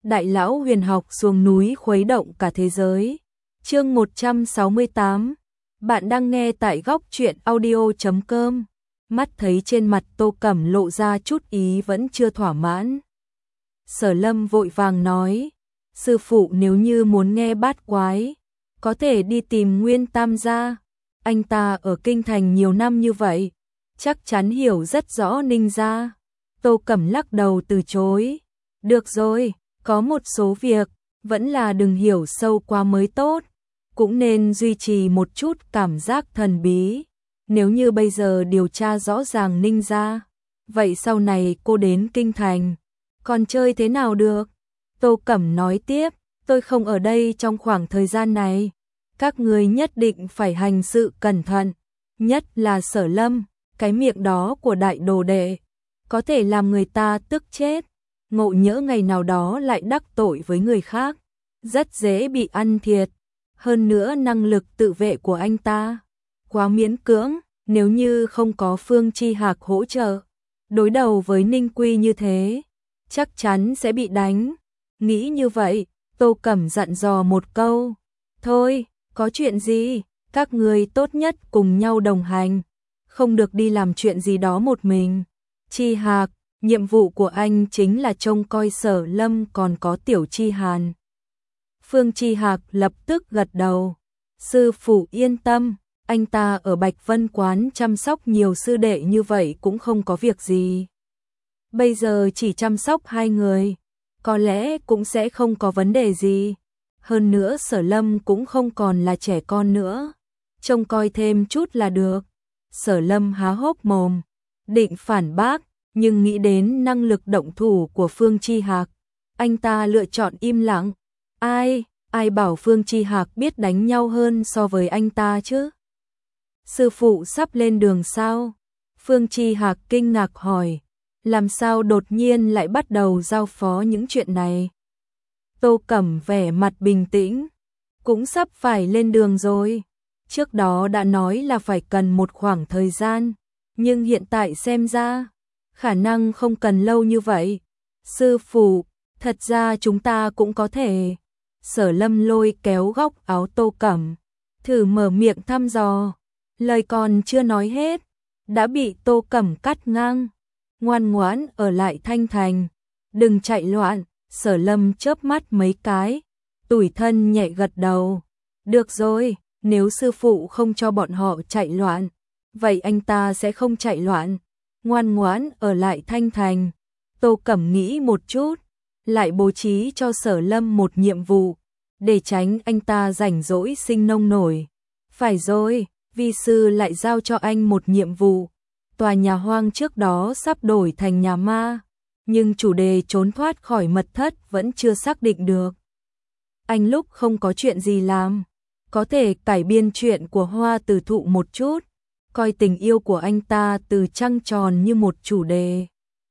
Đại lão huyền học xuống núi khuấy động cả thế giới. Chương 168. Bạn đang nghe tại góc truyện audio.com. Mắt thấy trên mặt Tô Cẩm lộ ra chút ý vẫn chưa thỏa mãn. Sở Lâm vội vàng nói, sư phụ nếu như muốn nghe bát quái, có thể đi tìm Nguyên Tam gia. Anh ta ở kinh thành nhiều năm như vậy, chắc chắn hiểu rất rõ Ninh gia. Tô Cẩm lắc đầu từ chối. Được rồi, có một số việc, vẫn là đừng hiểu sâu quá mới tốt. Cũng nên duy trì một chút cảm giác thần bí. Nếu như bây giờ điều tra rõ ràng Ninh gia, vậy sau này cô đến kinh thành, còn chơi thế nào được? Tô Cẩm nói tiếp, tôi không ở đây trong khoảng thời gian này. Các người nhất định phải hành sự cẩn thận, nhất là Sở Lâm, cái miệng đó của đại đồ đệ, có thể làm người ta tức chết. Ngộ nhỡ ngày nào đó lại đắc tội với người khác, rất dễ bị ăn thiệt. Hơn nữa năng lực tự vệ của anh ta quá miễn cưỡng, nếu như không có Phương Chi Hạc hỗ trợ, đối đầu với Ninh Quy như thế, chắc chắn sẽ bị đánh. Nghĩ như vậy, Tô Cẩm dặn dò một câu, thôi, có chuyện gì, các người tốt nhất cùng nhau đồng hành, không được đi làm chuyện gì đó một mình. Chi Hạc, nhiệm vụ của anh chính là trông coi Sở Lâm còn có Tiểu Chi Hàn. Phương Chi Hạc lập tức gật đầu. Sư phụ yên tâm, anh ta ở Bạch Vân Quán chăm sóc nhiều sư đệ như vậy cũng không có việc gì. Bây giờ chỉ chăm sóc hai người, có lẽ cũng sẽ không có vấn đề gì. Hơn nữa Sở Lâm cũng không còn là trẻ con nữa, trông coi thêm chút là được. Sở Lâm há hốc mồm, định phản bác, nhưng nghĩ đến năng lực động thủ của Phương Chi Hạc, anh ta lựa chọn im lặng. Ai bảo Phương Chi Hạc biết đánh nhau hơn so với anh ta chứ? Sư phụ sắp lên đường sao? Phương Chi Hạc kinh ngạc hỏi, làm sao đột nhiên lại bắt đầu giao phó những chuyện này? Tô Cẩm vẻ mặt bình tĩnh, cũng sắp phải lên đường rồi. Trước đó đã nói là phải cần một khoảng thời gian, nhưng hiện tại xem ra, khả năng không cần lâu như vậy. Sư phụ, thật ra chúng ta cũng có thể. Sở Lâm lôi kéo góc áo Tô Cẩm, thử mở miệng thăm dò. Lời còn chưa nói hết, đã bị Tô Cẩm cắt ngang. Ngoan ngoãn ở lại Thanh Thành, đừng chạy loạn. Sở Lâm chớp mắt mấy cái, tủi thân nhẹ gật đầu. Được rồi, nếu sư phụ không cho bọn họ chạy loạn, vậy anh ta sẽ không chạy loạn. Ngoan ngoãn ở lại Thanh Thành. Tô Cẩm nghĩ một chút, lại bố trí cho Sở Lâm một nhiệm vụ, để tránh anh ta rảnh rỗi sinh nông nổi. Phải rồi, vi sư lại giao cho anh một nhiệm vụ. Tòa nhà hoang trước đó sắp đổi thành nhà ma, nhưng chủ đề trốn thoát khỏi mật thất vẫn chưa xác định được. Anh lúc không có chuyện gì làm, có thể cải biên chuyện của Hoa Tử Thụ một chút, coi tình yêu của anh ta từ trăng tròn như một chủ đề.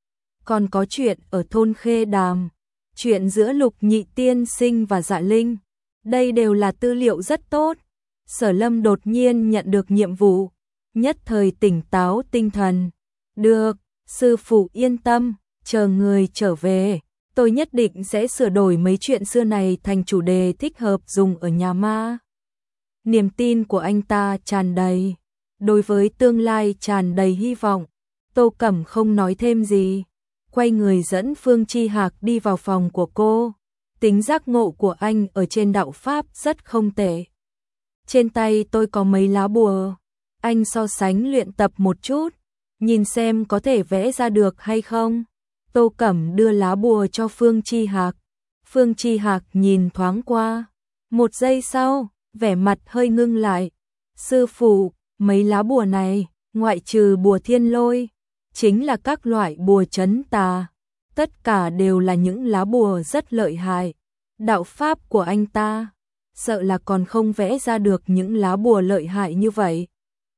Còn có chuyện ở thôn Khê Đàm, chuyện giữa Lục Nhị tiên sinh và Dạ Linh, đây đều là tư liệu rất tốt. Sở Lâm đột nhiên nhận được nhiệm vụ, nhất thời tỉnh táo tinh thần. Được, sư phụ yên tâm, chờ người trở về, tôi nhất định sẽ sửa đổi mấy chuyện xưa này thành chủ đề thích hợp dùng ở nhà ma. Niềm tin của anh ta tràn đầy, đối với tương lai tràn đầy hy vọng. Tô Cẩm không nói thêm gì, quay người dẫn Phương Chi Hạc đi vào phòng của cô. Tính giác ngộ của anh ở trên đạo pháp rất không tệ. Trên tay tôi có mấy lá bùa, anh so sánh luyện tập một chút, nhìn xem có thể vẽ ra được hay không. Tô Cẩm đưa lá bùa cho Phương Chi Hạc. Phương Chi Hạc nhìn thoáng qua, một giây sau, vẻ mặt hơi ngưng lại. Sư phụ, mấy lá bùa này, ngoại trừ bùa thiên lôi, chính là các loại bùa trấn tà. Tất cả đều là những lá bùa rất lợi hại. Đạo pháp của anh ta, sợ là còn không vẽ ra được những lá bùa lợi hại như vậy.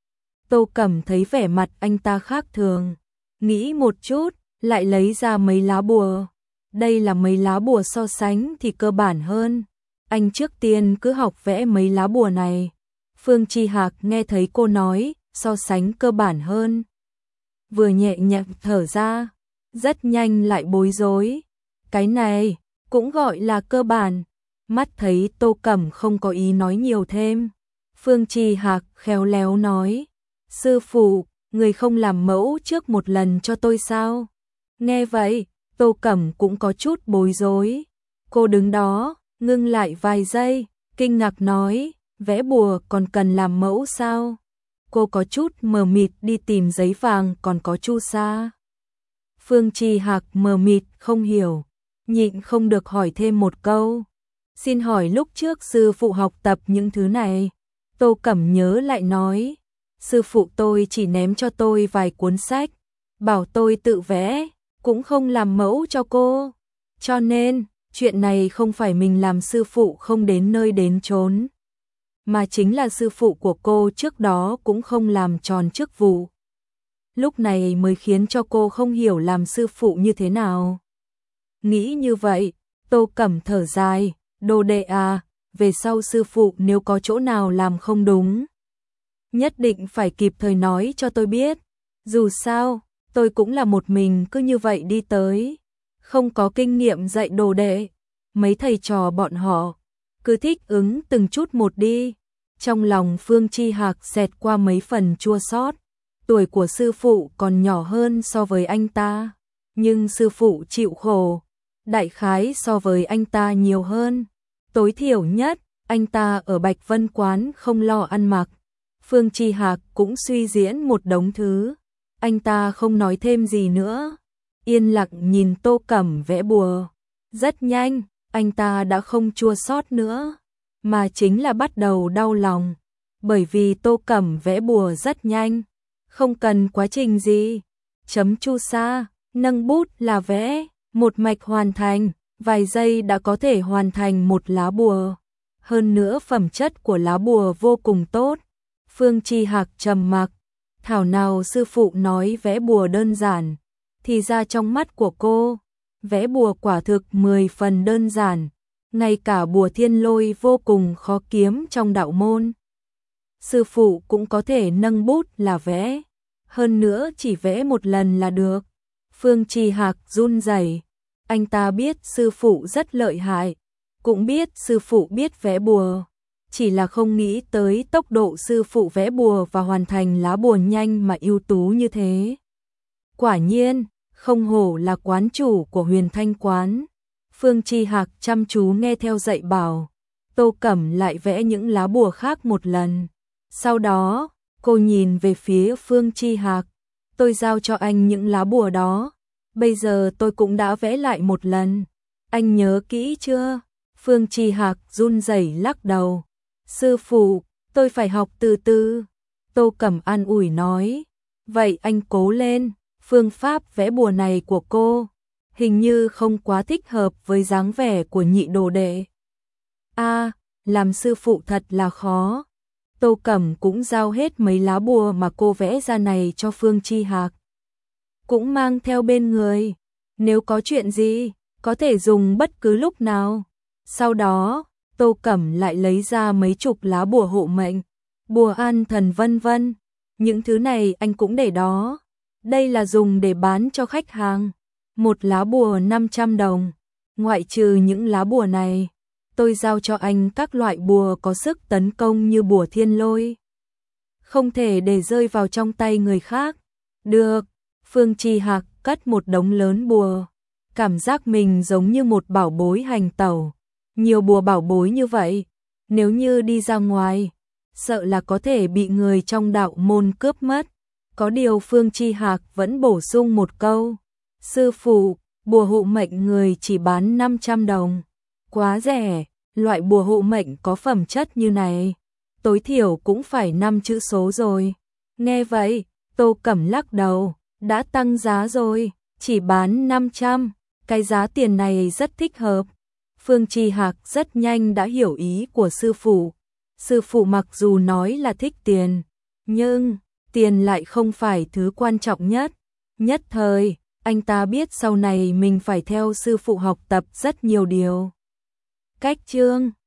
Tô Cẩm thấy vẻ mặt anh ta khác thường, nghĩ một chút, lại lấy ra mấy lá bùa. Đây là mấy lá bùa so sánh thì cơ bản hơn. Anh trước tiên cứ học vẽ mấy lá bùa này. Phương Chi Hạc nghe thấy cô nói, so sánh cơ bản hơn, vừa nhẹ nhàng thở ra, rất nhanh lại bối rối. Cái này, cũng gọi là cơ bản. Mắt thấy Tô Cẩm không có ý nói nhiều thêm, Phương Chi Hạc khéo léo nói, sư phụ, người không làm mẫu trước một lần cho tôi sao? Nghe vậy, Tô Cẩm cũng có chút bối rối. Cô đứng đó, ngưng lại vài giây, kinh ngạc nói, vẽ bùa còn cần làm mẫu sao? Cô có chút mờ mịt đi tìm giấy vàng còn có chu sa. Phương Chi Hạc mờ mịt không hiểu, nhịn không được hỏi thêm một câu. Xin hỏi lúc trước sư phụ học tập những thứ này? Tô Cẩm nhớ lại nói, sư phụ tôi chỉ ném cho tôi vài cuốn sách, bảo tôi tự vẽ, cũng không làm mẫu cho cô. Cho nên, chuyện này không phải mình làm sư phụ không đến nơi đến chốn, mà chính là sư phụ của cô trước đó cũng không làm tròn chức vụ. Lúc này mới khiến cho cô không hiểu làm sư phụ như thế nào. Nghĩ như vậy, Tô Cẩm thở dài, đồ đệ à, về sau sư phụ nếu có chỗ nào làm không đúng, nhất định phải kịp thời nói cho tôi biết. Dù sao, tôi cũng là một mình cứ như vậy đi tới, không có kinh nghiệm dạy đồ đệ, mấy thầy trò bọn họ cứ thích ứng từng chút một đi. Trong lòng Phương Chi Hạc xẹt qua mấy phần chua xót. Tuổi của sư phụ còn nhỏ hơn so với anh ta, nhưng sư phụ chịu khổ, đại khái so với anh ta nhiều hơn. Tối thiểu nhất, anh ta ở Bạch Vân Quán không lo ăn mặc. Phương Chi Hạc cũng suy diễn một đống thứ. Anh ta không nói thêm gì nữa, yên lặng nhìn Tô Cẩm vẽ bùa. Rất nhanh, anh ta đã không chua xót nữa, mà chính là bắt đầu đau lòng. Bởi vì Tô Cẩm vẽ bùa rất nhanh, không cần quá trình gì. Chấm chu sa, nâng bút là vẽ, một mạch hoàn thành, vài giây đã có thể hoàn thành một lá bùa. Hơn nữa phẩm chất của lá bùa vô cùng tốt. Phương Chi Hạc trầm mặc, thảo nào sư phụ nói vẽ bùa đơn giản, thì ra trong mắt của cô, vẽ bùa quả thực 10 phần đơn giản, ngay cả bùa thiên lôi vô cùng khó kiếm trong đạo môn. Sư phụ cũng có thể nâng bút là vẽ, hơn nữa chỉ vẽ một lần là được. Phương Chi Hạc run rẩy, anh ta biết sư phụ rất lợi hại, cũng biết sư phụ biết vẽ bùa, chỉ là không nghĩ tới tốc độ sư phụ vẽ bùa và hoàn thành lá bùa nhanh mà ưu tú như thế. Quả nhiên, không hổ là quán chủ của Huyền Thanh quán. Phương Chi Hạc chăm chú nghe theo dạy bảo, Tô Cẩm lại vẽ những lá bùa khác một lần. Sau đó, cô nhìn về phía Phương Chi Hạc, tôi giao cho anh những lá bùa đó, bây giờ tôi cũng đã vẽ lại một lần. Anh nhớ kỹ chưa? Phương Chi Hạc run rẩy lắc đầu. Sư phụ, tôi phải học từ từ. Tô Cẩm an ủi nói. Vậy anh cố lên, phương pháp vẽ bùa này của cô hình như không quá thích hợp với dáng vẻ của nhị đồ đệ. Làm sư phụ thật là khó. Tô Cẩm cũng giao hết mấy lá bùa mà cô vẽ ra này cho Phương Chi Hạc, cũng mang theo bên người, nếu có chuyện gì, có thể dùng bất cứ lúc nào. Sau đó, Tô Cẩm lại lấy ra mấy chục lá bùa hộ mệnh, bùa an thần vân vân. Những thứ này anh cũng để đó. Đây là dùng để bán cho khách hàng. Một lá bùa 500 đồng. Ngoại trừ những lá bùa này, tôi giao cho anh các loại bùa có sức tấn công như bùa thiên lôi. Không thể để rơi vào trong tay người khác. Được. Phương Chi Hạc cất một đống lớn bùa. Cảm giác mình giống như một bảo bối hành tẩu. Nhiều bùa bảo bối như vậy, nếu như đi ra ngoài, sợ là có thể bị người trong đạo môn cướp mất. Có điều Phương Chi Hạc vẫn bổ sung một câu. Sư phụ, bùa hộ mệnh người chỉ bán 500 đồng. Quá rẻ, loại bùa hộ mệnh có phẩm chất như này, tối thiểu cũng phải 5 chữ số rồi. Nghe vậy, Tô Cẩm lắc đầu, đã tăng giá rồi, chỉ bán 500, cái giá tiền này rất thích hợp. Phương Chi Hạc rất nhanh đã hiểu ý của sư phụ. Sư phụ mặc dù nói là thích tiền, nhưng tiền lại không phải thứ quan trọng nhất. Nhất thời, anh ta biết sau này mình phải theo sư phụ học tập rất nhiều điều. Cách chương